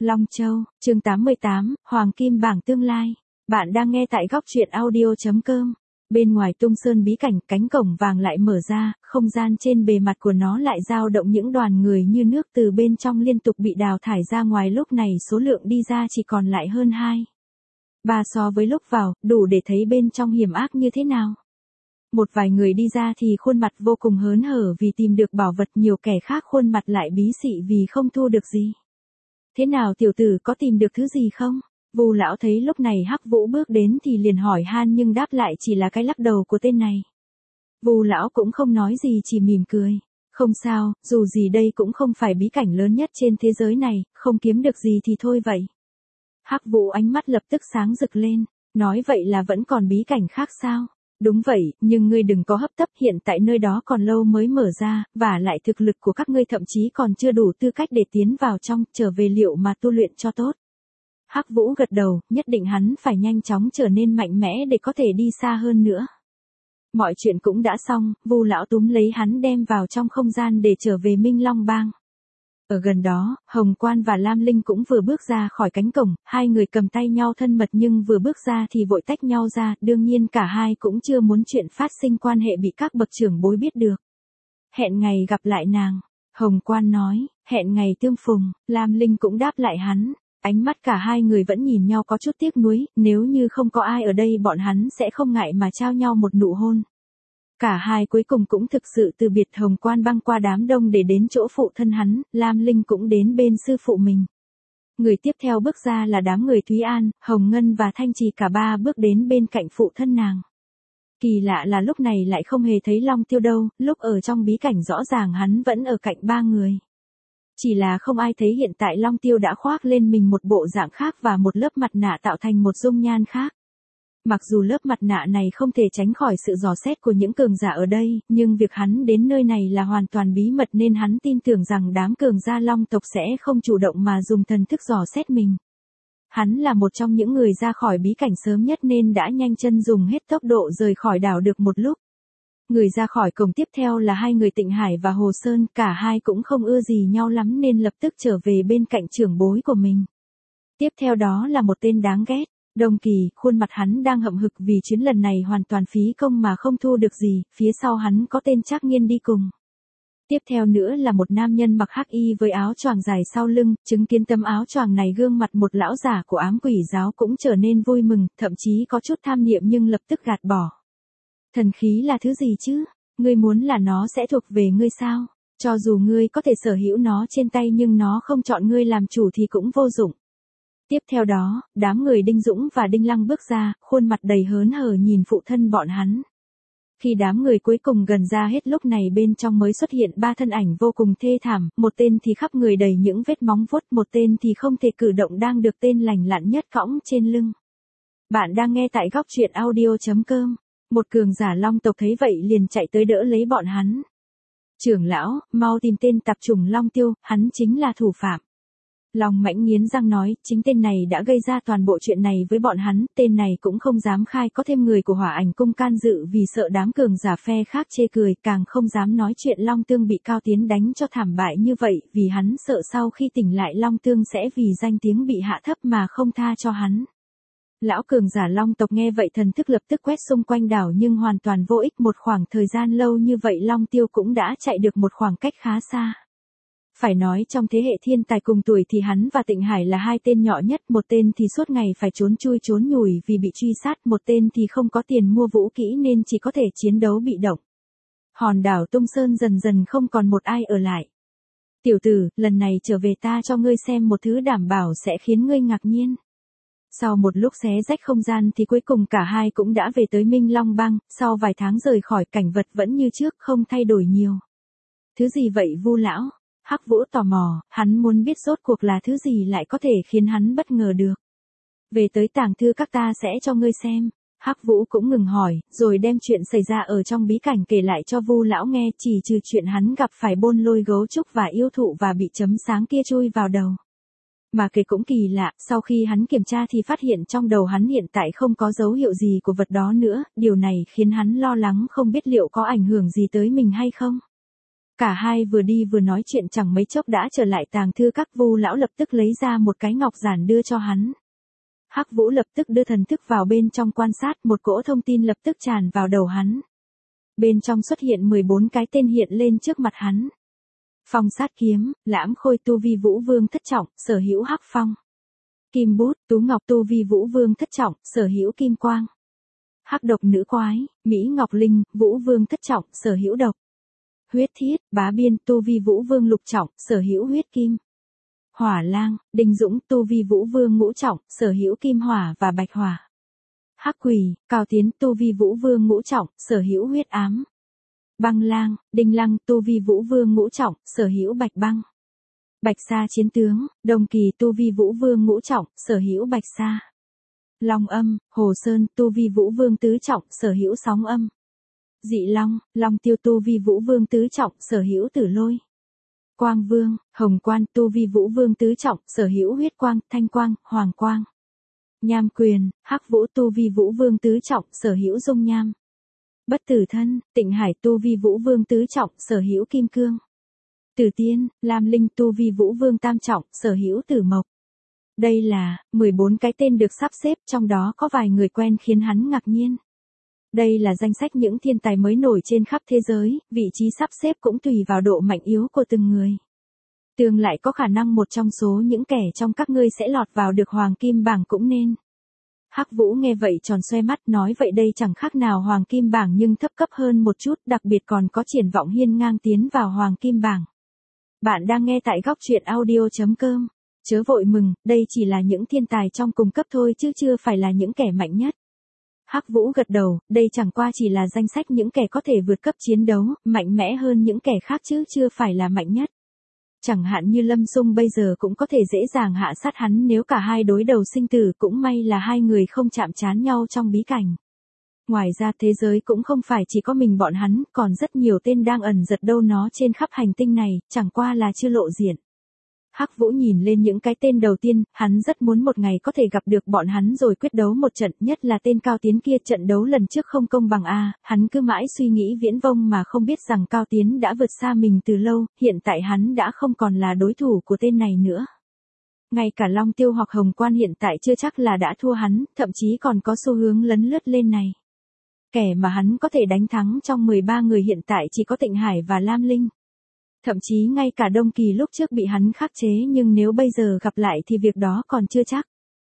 Long Châu, chương 88, Hoàng Kim bảng tương lai. Bạn đang nghe tại góc truyện audio.com. Bên ngoài Tung Sơn bí cảnh, cánh cổng vàng lại mở ra, không gian trên bề mặt của nó lại dao động những đoàn người như nước từ bên trong liên tục bị đào thải ra ngoài, lúc này số lượng đi ra chỉ còn lại hơn 2-3 so với lúc vào, đủ để thấy bên trong hiểm ác như thế nào. Một vài người đi ra thì khuôn mặt vô cùng hớn hở vì tìm được bảo vật, nhiều kẻ khác khuôn mặt lại bí xị vì không thu được gì. Thế nào tiểu tử, có tìm được thứ gì không? Vu lão thấy lúc này Hắc Vũ bước đến thì liền hỏi han, nhưng đáp lại chỉ là cái lắc đầu của tên này. Vu lão cũng không nói gì, chỉ mỉm cười. Không sao, dù gì đây cũng không phải bí cảnh lớn nhất trên thế giới này, không kiếm được gì thì thôi vậy. Hắc Vũ ánh mắt lập tức sáng rực lên, nói vậy là vẫn còn bí cảnh khác sao? Đúng vậy, nhưng ngươi đừng có hấp tấp, hiện tại nơi đó còn lâu mới mở ra, và lại thực lực của các ngươi thậm chí còn chưa đủ tư cách để tiến vào trong, trở về liệu mà tu luyện cho tốt. Hắc Vũ gật đầu, nhất định hắn phải nhanh chóng trở nên mạnh mẽ để có thể đi xa hơn nữa. Mọi chuyện cũng đã xong, Vu lão túm lấy hắn đem vào trong không gian để trở về Minh Long Bang. Ở gần đó, Hồng Quan và Lam Linh cũng vừa bước ra khỏi cánh cổng, hai người cầm tay nhau thân mật, nhưng vừa bước ra thì vội tách nhau ra, đương nhiên cả hai cũng chưa muốn chuyện phát sinh quan hệ bị các bậc trưởng bối biết được. Hẹn ngày gặp lại nàng, Hồng Quan nói, hẹn ngày tương phùng, Lam Linh cũng đáp lại hắn. Ánh mắt cả hai người vẫn nhìn nhau có chút tiếc nuối, nếu như không có ai ở đây bọn hắn sẽ không ngại mà trao nhau một nụ hôn. Cả hai cuối cùng cũng thực sự từ biệt. Hồng Quan băng qua đám đông để đến chỗ phụ thân hắn, Lam Linh cũng đến bên sư phụ mình. Người tiếp theo bước ra là đám người Thúy An, Hồng Ngân và Thanh Trì, cả ba bước đến bên cạnh phụ thân nàng. Kỳ lạ là lúc này lại không hề thấy Long Tiêu đâu, lúc ở trong bí cảnh rõ ràng hắn vẫn ở cạnh ba người. Chỉ là không ai thấy hiện tại Long Tiêu đã khoác lên mình một bộ dạng khác và một lớp mặt nạ tạo thành một dung nhan khác. Mặc dù lớp mặt nạ này không thể tránh khỏi sự dò xét của những cường giả ở đây, nhưng việc hắn đến nơi này là hoàn toàn bí mật nên hắn tin tưởng rằng đám cường gia Long tộc sẽ không chủ động mà dùng thần thức dò xét mình. Hắn là một trong những người ra khỏi bí cảnh sớm nhất nên đã nhanh chân dùng hết tốc độ rời khỏi đảo được một lúc. Người ra khỏi cổng tiếp theo là hai người Tịnh Hải và Hồ Sơn, cả hai cũng không ưa gì nhau lắm nên lập tức trở về bên cạnh trưởng bối của mình. Tiếp theo đó là một tên đáng ghét, Đông Kỳ, khuôn mặt hắn đang hậm hực vì chuyến lần này hoàn toàn phí công mà không thu được gì, phía sau hắn có tên Trác Nghiên đi cùng. Tiếp theo nữa là một nam nhân mặc hắc y với áo choàng dài sau lưng, chứng kiến tấm áo choàng này gương mặt một lão giả của ám quỷ giáo cũng trở nên vui mừng, thậm chí có chút tham niệm nhưng lập tức gạt bỏ. Thần khí là thứ gì chứ? Ngươi muốn là nó sẽ thuộc về ngươi sao? Cho dù ngươi có thể sở hữu nó trên tay nhưng nó không chọn ngươi làm chủ thì cũng vô dụng. Tiếp theo đó, đám người Đinh Dũng và Đinh Lăng bước ra, khuôn mặt đầy hớn hở nhìn phụ thân bọn hắn. Khi đám người cuối cùng gần ra hết lúc này bên trong mới xuất hiện ba thân ảnh vô cùng thê thảm, một tên thì khắp người đầy những vết móng vuốt, một tên thì không thể cử động đang được tên lành lặn nhất cõng trên lưng. Bạn đang nghe tại góc truyện audio.com. Một cường giả Long tộc thấy vậy liền chạy tới đỡ lấy bọn hắn. Trưởng lão, mau tìm tên tạp chủng Long Tiêu, hắn chính là thủ phạm. Long Mãnh nghiến răng nói, chính tên này đã gây ra toàn bộ chuyện này với bọn hắn, tên này cũng không dám khai có thêm người của Hỏa Ảnh Cung can dự vì sợ đám cường giả phe khác chê cười, càng không dám nói chuyện Long Tương bị Cao Tiến đánh cho thảm bại như vậy, vì hắn sợ sau khi tỉnh lại Long Tương sẽ vì danh tiếng bị hạ thấp mà không tha cho hắn. Lão cường giả Long tộc nghe vậy thần thức lập tức quét xung quanh đảo nhưng hoàn toàn vô ích, một khoảng thời gian lâu như vậy Long Tiêu cũng đã chạy được một khoảng cách khá xa. Phải nói trong thế hệ thiên tài cùng tuổi thì hắn và Tịnh Hải là hai tên nhỏ nhất, một tên thì suốt ngày phải trốn chui trốn nhủi vì bị truy sát, một tên thì không có tiền mua vũ kỹ nên chỉ có thể chiến đấu bị động. Hòn đảo Tung Sơn dần dần không còn một ai ở lại. Tiểu tử, lần này trở về ta cho ngươi xem một thứ đảm bảo sẽ khiến ngươi ngạc nhiên. Sau một lúc xé rách không gian thì cuối cùng cả hai cũng đã về tới Minh Long Bang, sau vài tháng rời khỏi cảnh vật vẫn như trước không thay đổi nhiều. Thứ gì vậy Vu lão? Hắc Vũ tò mò, hắn muốn biết rốt cuộc là thứ gì lại có thể khiến hắn bất ngờ được. Về tới tàng thư các ta sẽ cho ngươi xem. Hắc Vũ cũng ngừng hỏi, rồi đem chuyện xảy ra ở trong bí cảnh kể lại cho Vu lão nghe, chỉ trừ chuyện hắn gặp phải Bôn Lôi gấu trúc và yêu thụ và bị chấm sáng kia chui vào đầu. Mà kể cũng kỳ lạ, sau khi hắn kiểm tra thì phát hiện trong đầu hắn hiện tại không có dấu hiệu gì của vật đó nữa, điều này khiến hắn lo lắng không biết liệu có ảnh hưởng gì tới mình hay không. Cả hai vừa đi vừa nói chuyện chẳng mấy chốc đã trở lại tàng thư các. Vu lão lập tức lấy ra một cái ngọc giản đưa cho hắn. Hắc Vũ lập tức đưa thần thức vào bên trong quan sát, một cỗ thông tin lập tức tràn vào đầu hắn. Bên trong xuất hiện 14 cái tên hiện lên trước mặt hắn. Phong sát kiếm, Lãm Khôi tu vi Vũ Vương thất trọng, sở hữu hắc phong. Kim bút, Tú Ngọc tu vi Vũ Vương thất trọng, sở hữu kim quang. Hắc độc nữ quái, Mỹ Ngọc Linh, Vũ Vương thất trọng, sở hữu độc. Huyết thiết, Bá Biên tu vi Vũ Vương lục trọng, sở hữu huyết kim. Hỏa lang, Đinh Dũng tu vi Vũ Vương ngũ trọng, sở hữu kim hỏa và bạch hỏa. Hắc quỷ, Cao Tiến tu vi Vũ Vương ngũ trọng, sở hữu huyết ám. Băng lang, Đinh Lăng tu vi Vũ Vương ngũ trọng, sở hữu bạch băng. Bạch sa chiến tướng, Đồng Kỳ tu vi Vũ Vương ngũ trọng, sở hữu bạch sa. Long âm, Hồ Sơn tu vi Vũ Vương tứ trọng, sở hữu sóng âm. Dị long, Long Tiêu tu vi Vũ Vương tứ trọng, sở hữu tử lôi. Quang Vương, Hồng Quan tu vi Vũ Vương tứ trọng, sở hữu huyết quang, thanh quang, hoàng quang. Nham Quyền, Hắc Vũ tu vi Vũ Vương tứ trọng, sở hữu dung nham. Bất Tử Thân, Tịnh Hải tu vi Vũ Vương tứ trọng, sở hữu kim cương. Tử Tiên, Lam Linh tu vi Vũ Vương tam trọng, sở hữu tử mộc. Đây là 14 cái tên được sắp xếp, trong đó có vài người quen khiến hắn ngạc nhiên. Đây là danh sách những thiên tài mới nổi trên khắp thế giới, vị trí sắp xếp cũng tùy vào độ mạnh yếu của từng người. Tương lại có khả năng một trong số những kẻ trong các ngươi sẽ lọt vào được hoàng kim bảng cũng nên. Hắc Vũ nghe vậy tròn xoe mắt, nói vậy đây chẳng khác nào hoàng kim bảng nhưng thấp cấp hơn một chút, đặc biệt còn có triển vọng hiên ngang tiến vào hoàng kim bảng. Bạn đang nghe tại góc truyện audio.com. Chớ vội mừng, đây chỉ là những thiên tài trong cùng cấp thôi chứ chưa phải là những kẻ mạnh nhất. Hắc Vũ gật đầu, đây chẳng qua chỉ là danh sách những kẻ có thể vượt cấp chiến đấu, mạnh mẽ hơn những kẻ khác chứ chưa phải là mạnh nhất. Chẳng hạn như Lâm Xung bây giờ cũng có thể dễ dàng hạ sát hắn nếu cả hai đối đầu sinh tử, cũng may là hai người không chạm trán nhau trong bí cảnh. Ngoài ra thế giới cũng không phải chỉ có mình bọn hắn, còn rất nhiều tên đang ẩn giật đâu nó trên khắp hành tinh này, chẳng qua là chưa lộ diện. Hắc Vũ nhìn lên những cái tên đầu tiên, hắn rất muốn một ngày có thể gặp được bọn hắn rồi quyết đấu một trận, nhất là tên Cao Tiến kia, trận đấu lần trước không công bằng a, hắn cứ mãi suy nghĩ viễn vông mà không biết rằng Cao Tiến đã vượt xa mình từ lâu, hiện tại hắn đã không còn là đối thủ của tên này nữa. Ngay cả Long Tiêu hoặc Hồng Quan hiện tại chưa chắc là đã thua hắn, thậm chí còn có xu hướng lấn lướt lên này. Kẻ mà hắn có thể đánh thắng trong 13 người hiện tại chỉ có Tịnh Hải và Lam Linh. Thậm chí ngay cả Đông Kỳ lúc trước bị hắn khắc chế, nhưng nếu bây giờ gặp lại thì việc đó còn chưa chắc.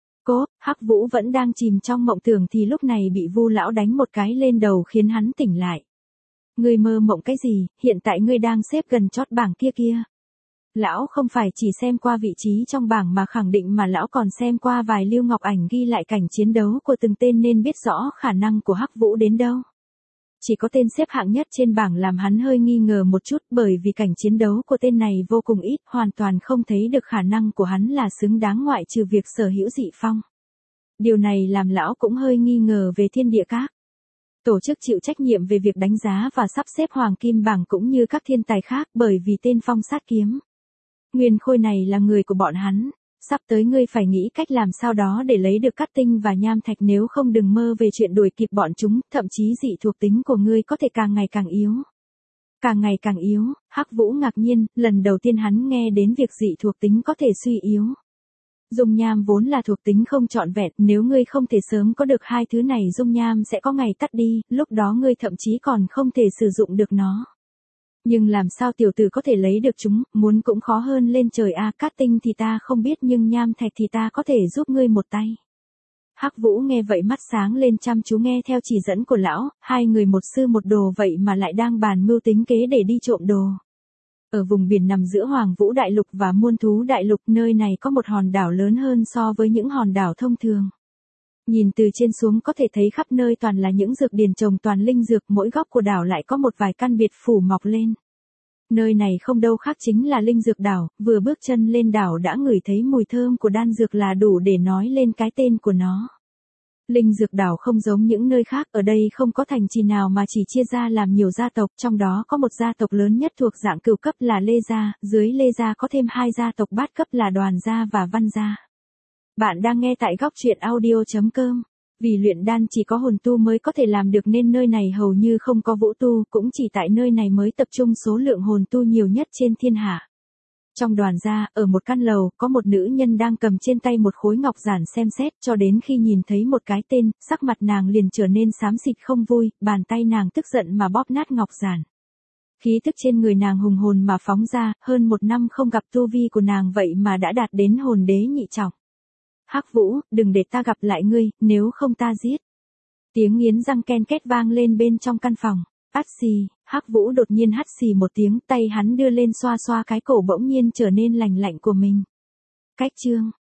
Hắc Vũ vẫn đang chìm trong mộng tưởng thì lúc này bị Vu lão đánh một cái lên đầu khiến hắn tỉnh lại. Ngươi mơ mộng cái gì, hiện tại ngươi đang xếp gần chót bảng kia kia. Lão không phải chỉ xem qua vị trí trong bảng mà khẳng định mà lão còn xem qua vài lưu ngọc ảnh ghi lại cảnh chiến đấu của từng tên nên biết rõ khả năng của Hắc Vũ đến đâu. Chỉ có tên xếp hạng nhất trên bảng làm hắn hơi nghi ngờ một chút, bởi vì cảnh chiến đấu của tên này vô cùng ít, hoàn toàn không thấy được khả năng của hắn là xứng đáng ngoại trừ việc sở hữu dị phong. Điều này làm lão cũng hơi nghi ngờ về Thiên Địa Các. Tổ chức chịu trách nhiệm về việc đánh giá và sắp xếp hoàng kim bảng cũng như các thiên tài khác, bởi vì tên Phong Sát Kiếm Nguyên Khôi này là người của bọn hắn. Sắp tới ngươi phải nghĩ cách làm sao đó để lấy được cát tinh và nham thạch, nếu không đừng mơ về chuyện đuổi kịp bọn chúng, thậm chí dị thuộc tính của ngươi có thể càng ngày càng yếu. Càng ngày càng yếu, Hắc Vũ ngạc nhiên, lần đầu tiên hắn nghe đến việc dị thuộc tính có thể suy yếu. Dung nham vốn là thuộc tính không trọn vẹn, nếu ngươi không thể sớm có được hai thứ này dung nham sẽ có ngày tắt đi, lúc đó ngươi thậm chí còn không thể sử dụng được nó. Nhưng làm sao tiểu tử có thể lấy được chúng, muốn cũng khó hơn lên trời a. Cát tinh thì ta không biết nhưng nham thạch thì ta có thể giúp ngươi một tay. Hắc Vũ nghe vậy mắt sáng lên chăm chú nghe theo chỉ dẫn của lão, hai người một sư một đồ vậy mà lại đang bàn mưu tính kế để đi trộm đồ. Ở vùng biển nằm giữa Hoàng Vũ Đại Lục và Muôn Thú Đại Lục, nơi này có một hòn đảo lớn hơn so với những hòn đảo thông thường. Nhìn từ trên xuống có thể thấy khắp nơi toàn là những dược điền trồng toàn linh dược, mỗi góc của đảo lại có một vài căn biệt phủ mọc lên. Nơi này không đâu khác chính là linh dược đảo, vừa bước chân lên đảo đã ngửi thấy mùi thơm của đan dược là đủ để nói lên cái tên của nó. Linh dược đảo không giống những nơi khác, ở đây không có thành trì nào mà chỉ chia ra làm nhiều gia tộc, trong đó có một gia tộc lớn nhất thuộc dạng cửu cấp là Lê Gia, dưới Lê Gia có thêm hai gia tộc bát cấp là Đoàn Gia và Văn Gia. Bạn đang nghe tại góc truyện audio.com. Vì luyện đan chỉ có hồn tu mới có thể làm được nên nơi này hầu như không có vũ tu, cũng chỉ tại nơi này mới tập trung số lượng hồn tu nhiều nhất trên thiên hạ. Trong đoàn gia, ở một căn lầu, có một nữ nhân đang cầm trên tay một khối ngọc giản xem xét, cho đến khi nhìn thấy một cái tên, sắc mặt nàng liền trở nên xám xịt không vui, bàn tay nàng tức giận mà bóp nát ngọc giản. Khí tức trên người nàng hùng hồn mà phóng ra, hơn 1 năm không gặp tu vi của nàng vậy mà đã đạt đến hồn đế nhị trọng. Hắc Vũ, đừng để ta gặp lại ngươi, nếu không ta giết. Tiếng nghiến răng ken két vang lên bên trong căn phòng. Át xì, Hắc Vũ đột nhiên hắt xì một tiếng, tay hắn đưa lên xoa xoa cái cổ bỗng nhiên trở nên lành lạnh của mình. Cách chương